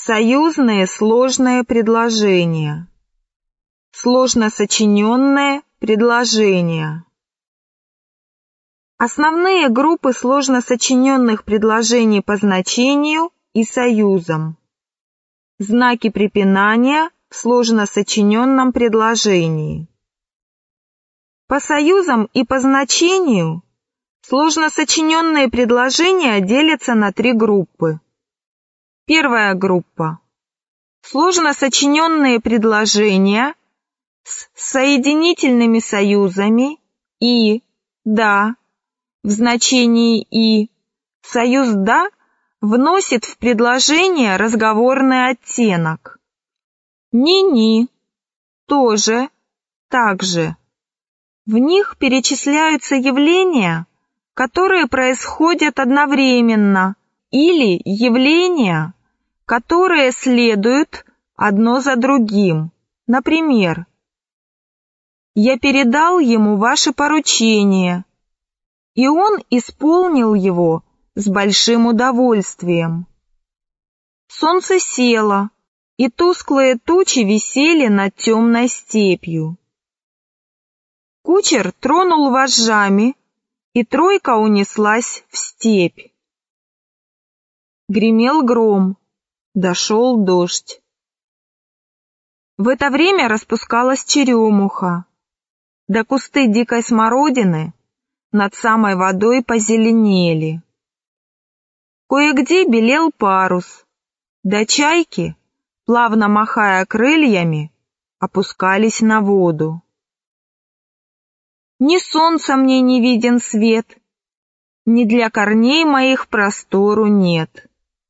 Союзные сложные предложения. Сложно сочиненные предложения. Основные группы сложно сочиненных предложений по значению и союзам. Знаки препинания в сложно сочиненном предложении. По союзам и по значению сложно сочиненные предложения делятся на три группы. Первая группа. Сложно сочиненные предложения с соединительными союзами «и», «да» в значении «и». Союз «да» вносит в предложение разговорный оттенок. «Ни-ни» тоже, также. В них перечисляются явления, которые происходят одновременно, или явления, которые следуют одно за другим. Например, «Я передал ему ваше поручение, и он исполнил его с большим удовольствием». Солнце село, и тусклые тучи висели над темной степью. Кучер тронул вожжами, и тройка унеслась в степь. Гремел гром, дошел дождь. В это время распускалась черемуха, да кусты дикой смородины над самой водой позеленели. Кое-где белел парус, да чайки, плавно махая крыльями, опускались на воду. Ни солнца мне не виден свет, ни для корней моих простору нет.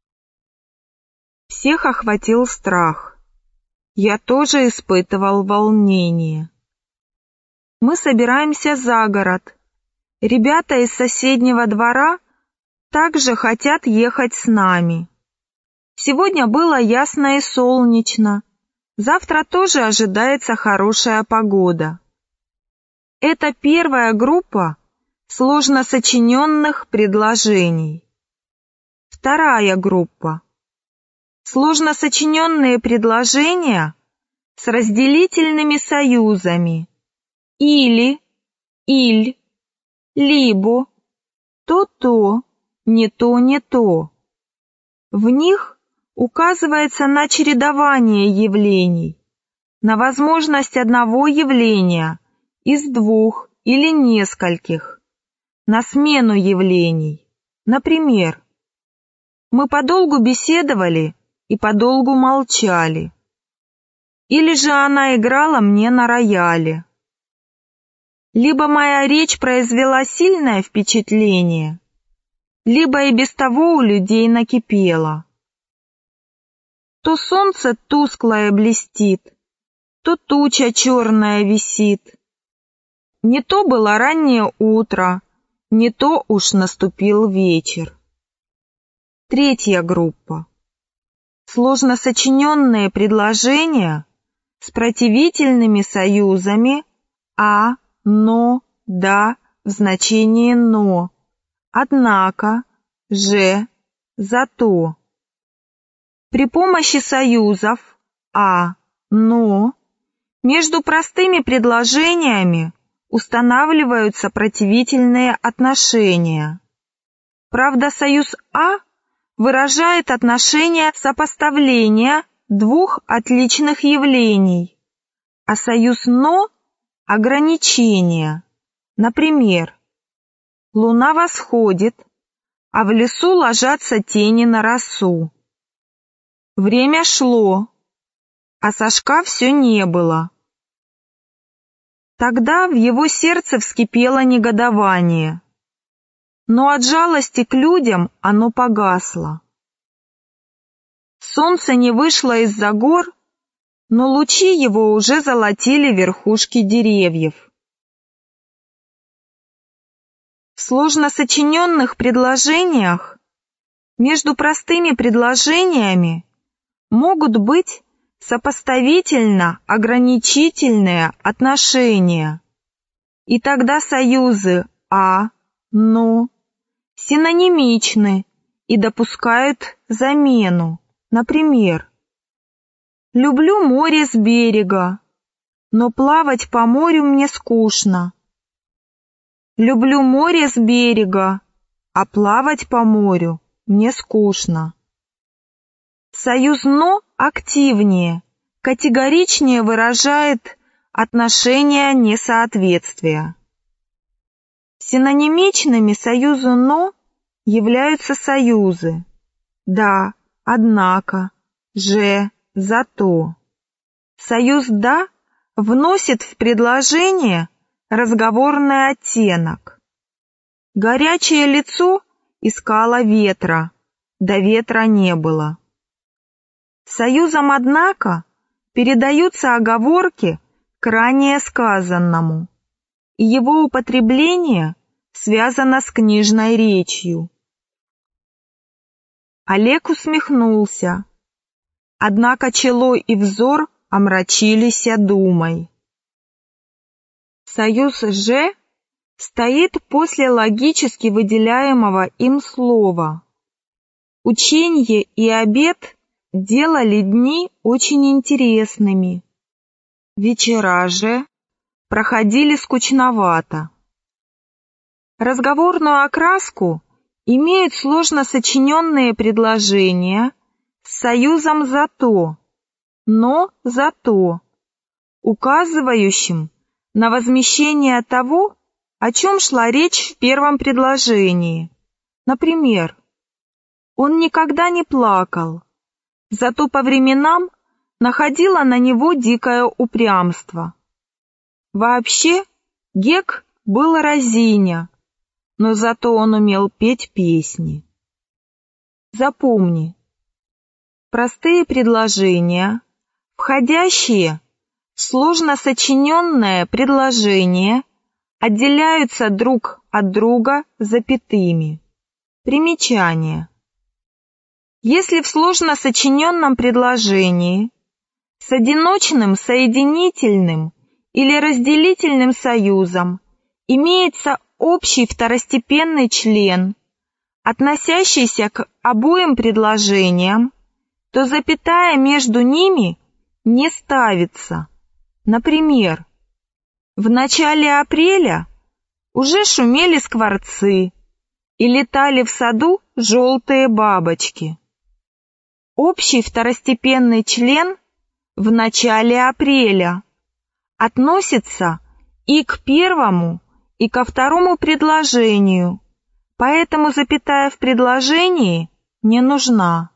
Всех охватил страх. Я тоже испытывал волнение. Мы собираемся за город. Ребята из соседнего двора также хотят ехать с нами. Сегодня было ясно и солнечно. Завтра тоже ожидается хорошая погода. Это первая группа сложно сочиненных предложений. Вторая группа. Сложно сочиненные предложения с разделительными союзами или, иль, либо, то-то, не то, не то. В них указывается на чередование явлений, на возможность одного явления из двух или нескольких, на смену явлений. Например, мы подолгу беседовали и подолгу молчали. Или же она играла мне на рояле. Либо моя речь произвела сильное впечатление, либо и без того у людей накипело. То солнце тусклое блестит, то туча черная висит. Не то было раннее утро, не то уж наступил вечер. Третья группа. Сложно сочиненные предложения с противительными союзами «а», «но», «да» в значении «но», «однако», «же», «зато». При помощи союзов «а», «но» между простыми предложениями устанавливаются противительные отношения. Правда, союз «а» выражает отношение сопоставления двух отличных явлений, а союз «но» — ограничение. Например, луна восходит, а в лесу ложатся тени на росу. Время шло, а Сашка все не было. Тогда в его сердце вскипело негодование, но от жалости к людям оно погасло. Солнце не вышло из-за гор, но лучи его уже золотили верхушки деревьев. В сложно сочиненных предложениях между простыми предложениями могут быть сопоставительно-ограничительные отношения, и тогда союзы «а», «но» синонимичны и допускают замену. Например, люблю море с берега, но плавать по морю мне скучно. Люблю море с берега, а плавать по морю мне скучно. Союз «но» активнее, категоричнее выражает отношение несоответствия. Синонимичными союзу «но» являются союзы «да», «однако», «же», «зато». Союз «да» вносит в предложение разговорный оттенок. Горячее лицо искало ветра, да ветра не было. Союзом «однако» передаются оговорки к ранее сказанному, и его употребление связано с книжной речью. Олег усмехнулся, однако чело и взор омрачилися думой. Союз «же» стоит после логически выделяемого им слова. Ученье и обед делали дни очень интересными. Вечера же проходили скучновато. Разговорную окраску имеют сложно сочиненные предложения с союзом «зато», «но зато», указывающим на возмещение того, о чем шла речь в первом предложении. Например, он никогда не плакал, зато по временам находило на него дикое упрямство. Вообще, Гек был разиня, но зато он умел петь песни. Запомни, простые предложения, входящие в сложно сочиненное предложение, отделяются друг от друга запятыми. Примечание. Если в сложно сочиненном предложении с одиночным соединительным или разделительным союзом имеется общий второстепенный член, относящийся к обоим предложениям, то запятая между ними не ставится. Например, в начале апреля уже шумели скворцы и летали в саду желтые бабочки. Общий второстепенный член в начале апреля относится и к первому, и ко второму предложению, поэтому запятая в предложении не нужна.